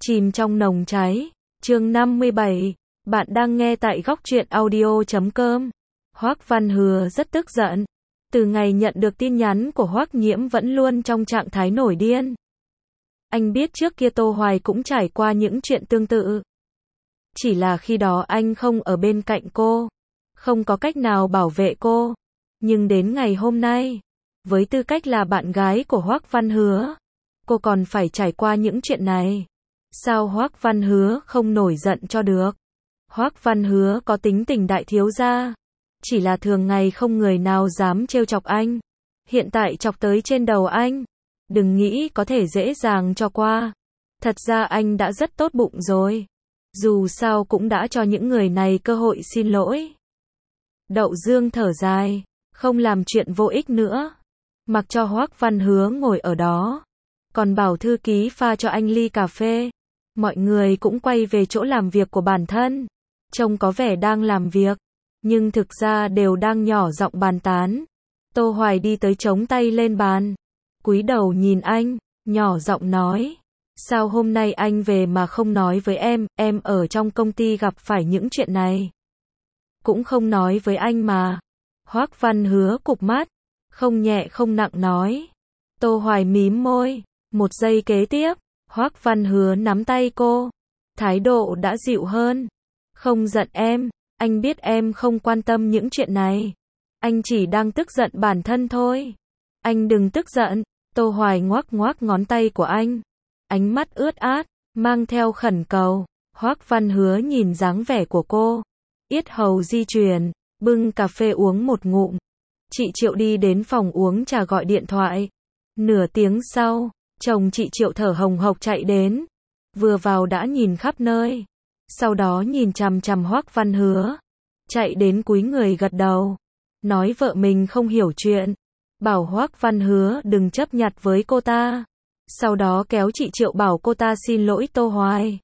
Chìm trong nồng cháy. Chương 57. Bạn đang nghe tại góc truyện audio.com. Hoắc Văn Hứa rất tức giận. Từ ngày nhận được tin nhắn của Hoắc Nhiễm vẫn luôn trong trạng thái nổi điên. Anh biết trước kia Tô Hoài cũng trải qua những chuyện tương tự. Chỉ là khi đó anh không ở bên cạnh cô, không có cách nào bảo vệ cô. Nhưng đến ngày hôm nay, với tư cách là bạn gái của Hoắc Văn Hứa, cô còn phải trải qua những chuyện này. Sao Hoắc Văn Hứa không nổi giận cho được? Hoắc Văn Hứa có tính tình đại thiếu gia, chỉ là thường ngày không người nào dám trêu chọc anh. Hiện tại chọc tới trên đầu anh, đừng nghĩ có thể dễ dàng cho qua. Thật ra anh đã rất tốt bụng rồi. Dù sao cũng đã cho những người này cơ hội xin lỗi. Đậu Dương thở dài, không làm chuyện vô ích nữa. Mặc cho Hoắc Văn Hứa ngồi ở đó, còn bảo thư ký pha cho anh ly cà phê. Mọi người cũng quay về chỗ làm việc của bản thân. Trông có vẻ đang làm việc, nhưng thực ra đều đang nhỏ giọng bàn tán. Tô Hoài đi tới chống tay lên bàn, cúi đầu nhìn anh, nhỏ giọng nói: sao hôm nay anh về mà không nói với em ở trong công ty gặp phải những chuyện này. Cũng không nói với anh mà. Hoắc Văn Hứa cụp mắt, không nhẹ không nặng nói. Tô Hoài mím môi, một giây kế tiếp, Hoắc Văn Hứa nắm tay cô, thái độ đã dịu hơn. Không giận em, anh biết em không quan tâm những chuyện này. Anh chỉ đang tức giận bản thân thôi. Anh đừng tức giận. Tô Hoài ngoắc ngoắc ngón tay của anh, ánh mắt ướt át, mang theo khẩn cầu. Hoắc Văn Hứa nhìn dáng vẻ của cô, yết hầu di chuyển, bưng cà phê uống một ngụm. Chị Triệu đi đến phòng uống trà gọi điện thoại. Nửa tiếng sau, chồng chị Triệu thở hồng hộc chạy đến. Vừa vào đã nhìn khắp nơi, sau đó nhìn chằm chằm Hoắc Văn Hứa, chạy đến cúi người gật đầu, nói vợ mình không hiểu chuyện, bảo Hoắc Văn Hứa đừng chấp nhặt với cô ta. Sau đó kéo chị Triệu bảo cô ta xin lỗi Tô Hoài.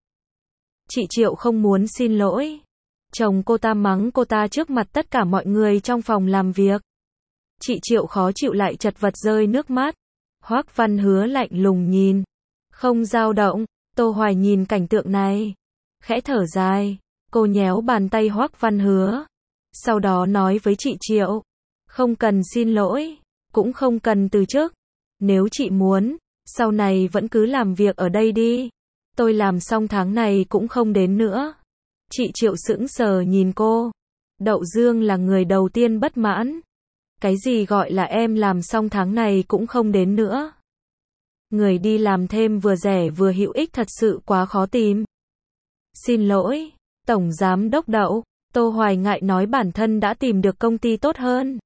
Chị Triệu không muốn xin lỗi. Chồng cô ta mắng cô ta trước mặt tất cả mọi người trong phòng làm việc. Chị Triệu khó chịu lại chật vật rơi nước mắt. Hoắc Văn Hứa lạnh lùng nhìn, không dao động. Tô Hoài nhìn cảnh tượng này, khẽ thở dài. Cô nhéo bàn tay Hoắc Văn Hứa, sau đó nói với chị Triệu: không cần xin lỗi, cũng không cần từ chức. Nếu chị muốn, sau này vẫn cứ làm việc ở đây đi. Tôi làm xong tháng này cũng không đến nữa. Chị Triệu sững sờ nhìn cô. Đậu Dương là người đầu tiên bất mãn. Cái gì gọi là em làm xong tháng này cũng không đến nữa? Người đi làm thêm vừa rẻ vừa hữu ích thật sự quá khó tìm. Xin lỗi, Tổng Giám đốc Đậu. Tô Hoài ngại nói bản thân đã tìm được công ty tốt hơn.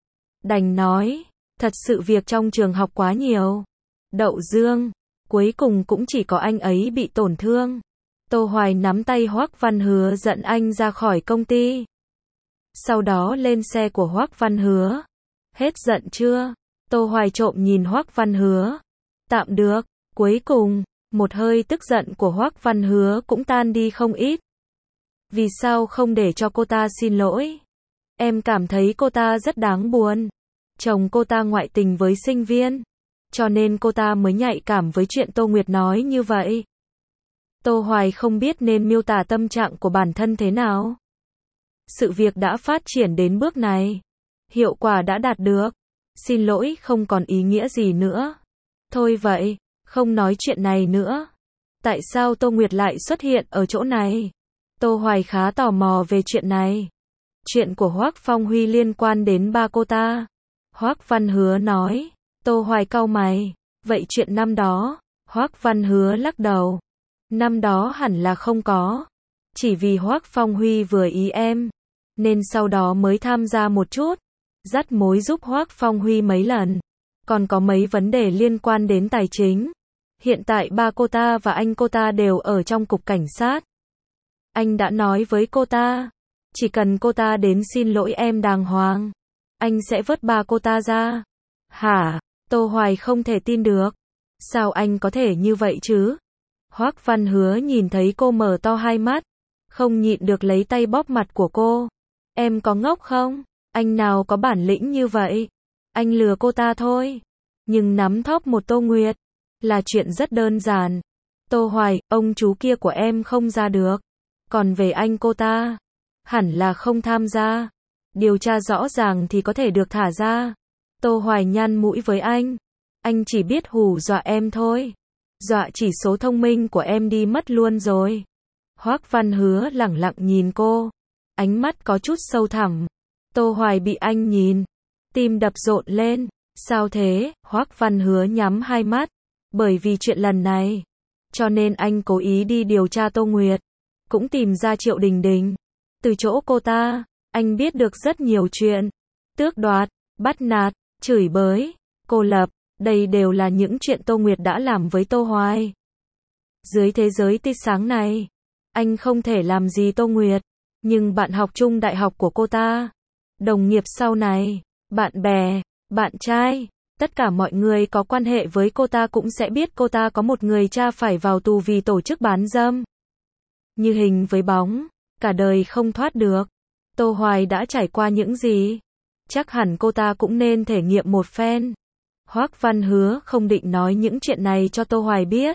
Đành nói, thật sự việc trong trường học quá nhiều. Đậu Dương, cuối cùng cũng chỉ có anh ấy bị tổn thương. Tô Hoài nắm tay Hoắc Văn Hứa dẫn anh ra khỏi công ty. Sau đó lên xe của Hoắc Văn Hứa. Hết giận chưa? Tô Hoài trộm nhìn Hoắc Văn Hứa. Tạm được. Cuối cùng, một hơi tức giận của Hoắc Văn Hứa cũng tan đi không ít. Vì sao không để cho cô ta xin lỗi? Em cảm thấy cô ta rất đáng buồn. Chồng cô ta ngoại tình với sinh viên, cho nên cô ta mới nhạy cảm với chuyện Tô Nguyệt nói như vậy. Tô Hoài không biết nên miêu tả tâm trạng của bản thân thế nào. Sự việc đã phát triển đến bước này, hiệu quả đã đạt được. Xin lỗi không còn ý nghĩa gì nữa. Thôi vậy, không nói chuyện này nữa. Tại sao Tô Nguyệt lại xuất hiện ở chỗ này? Tô Hoài khá tò mò về chuyện này. Chuyện của Hoắc Phong Huy liên quan đến ba cô ta. Hoắc Văn Hứa nói. Tô Hoài cau mày. Vậy chuyện năm đó? Hoắc Văn Hứa lắc đầu. Năm đó hẳn là không có. Chỉ vì Hoắc Phong Huy vừa ý em, nên sau đó mới tham gia một chút, dắt mối giúp Hoắc Phong Huy mấy lần. Còn có mấy vấn đề liên quan đến tài chính. Hiện tại ba cô ta và anh cô ta đều ở trong cục cảnh sát. Anh đã nói với cô ta, chỉ cần cô ta đến xin lỗi em đàng hoàng, anh sẽ vớt ba cô ta ra. Hả? Tô Hoài không thể tin được. Sao anh có thể như vậy chứ? Hoắc Văn Hứa nhìn thấy cô mở to hai mắt, không nhịn được lấy tay bóp mặt của cô. Em có ngốc không? Anh nào có bản lĩnh như vậy? Anh lừa cô ta thôi. Nhưng nắm thóp một Tô Nguyệt là chuyện rất đơn giản. Tô Hoài, ông chú kia của em không ra được. Còn về anh cô ta, hẳn là không tham gia. Điều tra rõ ràng thì có thể được thả ra. Tô Hoài nhăn mũi với anh. Anh chỉ biết hù dọa em thôi. Dọa chỉ số thông minh của em đi mất luôn rồi. Hoắc Văn Hứa lẳng lặng nhìn cô. Ánh mắt có chút sâu thẳm. Tô Hoài bị anh nhìn. Tim đập rộn lên. Sao thế? Hoắc Văn Hứa nhắm hai mắt. Bởi vì chuyện lần này. Cho nên anh cố ý đi điều tra Tô Nguyệt. Cũng tìm ra Triệu Đình Đình. Từ chỗ cô ta, anh biết được rất nhiều chuyện. Tước đoạt, bắt nạt, chửi bới, cô lập. Đây đều là những chuyện Tô Nguyệt đã làm với Tô Hoài. Dưới thế giới tia sáng này, anh không thể làm gì Tô Nguyệt. Nhưng bạn học chung đại học của cô ta, đồng nghiệp sau này, bạn bè, bạn trai, tất cả mọi người có quan hệ với cô ta cũng sẽ biết cô ta có một người cha phải vào tù vì tổ chức bán dâm. Như hình với bóng, cả đời không thoát được. Tô Hoài đã trải qua những gì? Chắc hẳn cô ta cũng nên thể nghiệm một phen. Hoắc Văn Hứa không định nói những chuyện này cho Tô Hoài biết.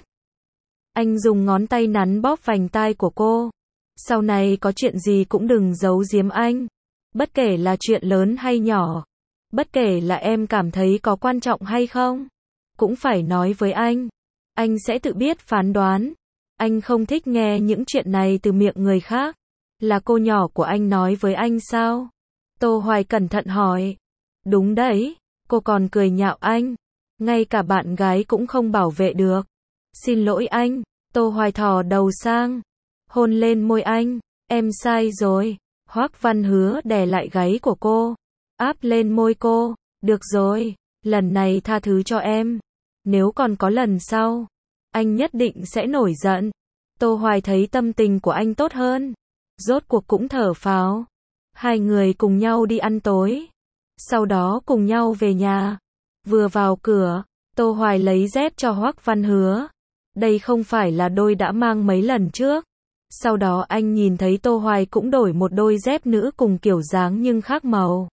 Anh dùng ngón tay nắn bóp vành tai của cô. Sau này có chuyện gì cũng đừng giấu giếm anh. Bất kể là chuyện lớn hay nhỏ. Bất kể là em cảm thấy có quan trọng hay không. Cũng phải nói với anh. Anh sẽ tự biết phán đoán. Anh không thích nghe những chuyện này từ miệng người khác. Là cô nhỏ của anh nói với anh sao? Tô Hoài cẩn thận hỏi. Đúng đấy. Cô còn cười nhạo anh. Ngay cả bạn gái cũng không bảo vệ được. Xin lỗi anh. Tô Hoài thò đầu sang. Hôn lên môi anh. Em sai rồi. Hoắc Văn Hứa đè lại gáy của cô. Áp lên môi cô. Được rồi. Lần này tha thứ cho em. Nếu còn có lần sau, anh nhất định sẽ nổi giận. Tô Hoài thấy tâm tình của anh tốt hơn. Rốt cuộc cũng thở phào. Hai người cùng nhau đi ăn tối. Sau đó cùng nhau về nhà. Vừa vào cửa, Tô Hoài lấy dép cho Hoắc Văn Hứa. Đây không phải là đôi đã mang mấy lần trước. Sau đó anh nhìn thấy Tô Hoài cũng đổi một đôi dép nữ cùng kiểu dáng nhưng khác màu.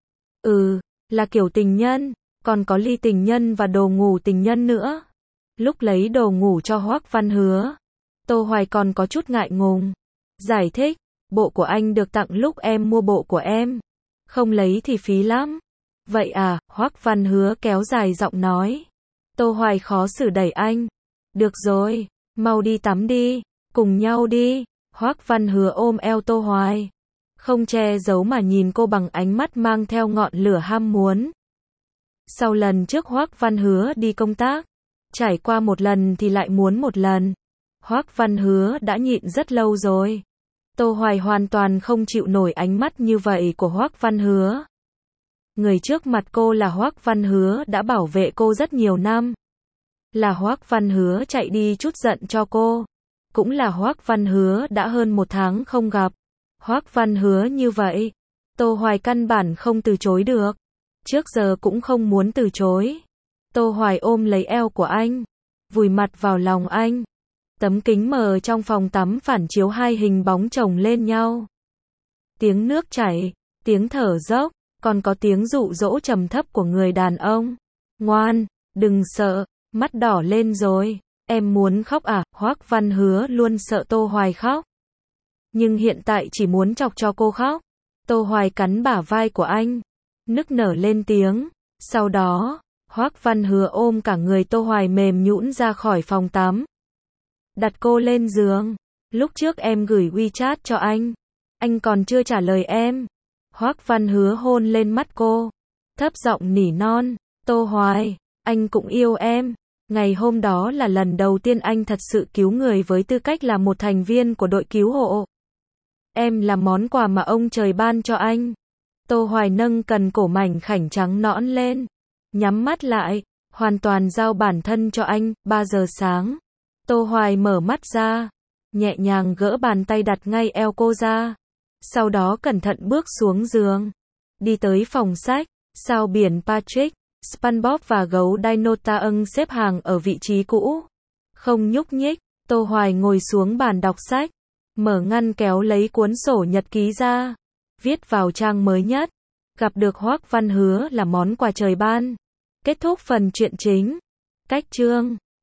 Là kiểu tình nhân, còn có ly tình nhân và đồ ngủ tình nhân nữa. Lúc lấy đồ ngủ cho Hoắc Văn Hứa, Tô Hoài còn có chút ngại ngùng. Giải thích, bộ của anh được tặng lúc em mua bộ của em. Không lấy thì phí lắm. Vậy à, Hoắc Văn Hứa kéo dài giọng nói. Tô Hoài khó xử đẩy anh. Được rồi, mau đi tắm đi, cùng nhau đi. Hoắc Văn Hứa ôm eo Tô Hoài. Không che giấu mà nhìn cô bằng ánh mắt mang theo ngọn lửa ham muốn. Sau lần trước Hoắc Văn Hứa đi công tác, trải qua một lần thì lại muốn một lần. Hoắc Văn Hứa đã nhịn rất lâu rồi. Tô Hoài hoàn toàn không chịu nổi ánh mắt như vậy của Hoắc Văn Hứa. Người trước mặt cô là Hoắc Văn Hứa đã bảo vệ cô rất nhiều năm. Là Hoắc Văn Hứa chạy đi chút giận cho cô. Cũng là Hoắc Văn Hứa đã hơn một tháng không gặp. Hoắc Văn Hứa như vậy, Tô Hoài căn bản không từ chối được. Trước giờ cũng không muốn từ chối. Tô Hoài ôm lấy eo của anh, vùi mặt vào lòng anh. Tấm kính mờ trong phòng tắm phản chiếu hai hình bóng chồng lên nhau. Tiếng nước chảy, tiếng thở dốc, còn có tiếng dụ dỗ trầm thấp của người đàn ông. Ngoan, đừng sợ, mắt đỏ lên rồi. Em muốn khóc à? Hoắc Văn Hứa luôn sợ Tô Hoài khóc. Nhưng hiện tại chỉ muốn chọc cho cô khóc. Tô Hoài cắn bả vai của anh, nức nở lên tiếng. Sau đó, Hoắc Văn Hứa ôm cả người Tô Hoài mềm nhũn ra khỏi phòng tắm. Đặt cô lên giường. Lúc trước em gửi WeChat cho anh còn chưa trả lời em. Hoắc Văn Hứa hôn lên mắt cô, thấp giọng nỉ non. Tô Hoài, anh cũng yêu em. Ngày hôm đó là lần đầu tiên anh thật sự cứu người với tư cách là một thành viên của đội cứu hộ. Em là món quà mà ông trời ban cho anh. Tô Hoài nâng cần cổ mảnh khảnh trắng nõn lên, nhắm mắt lại, hoàn toàn giao bản thân cho anh. 3 giờ sáng, Tô Hoài mở mắt ra, nhẹ nhàng gỡ bàn tay đặt ngay eo cô ra. Sau đó cẩn thận bước xuống giường, đi tới phòng sách. Sao biển Patrick, SpongeBob và gấu Dinotaung xếp hàng ở vị trí cũ, không nhúc nhích. Tô Hoài ngồi xuống bàn đọc sách, mở ngăn kéo lấy cuốn sổ nhật ký ra, viết vào trang mới nhất. Gặp được Hoắc Văn Hứa là món quà trời ban. Kết thúc phần truyện chính. Cách chương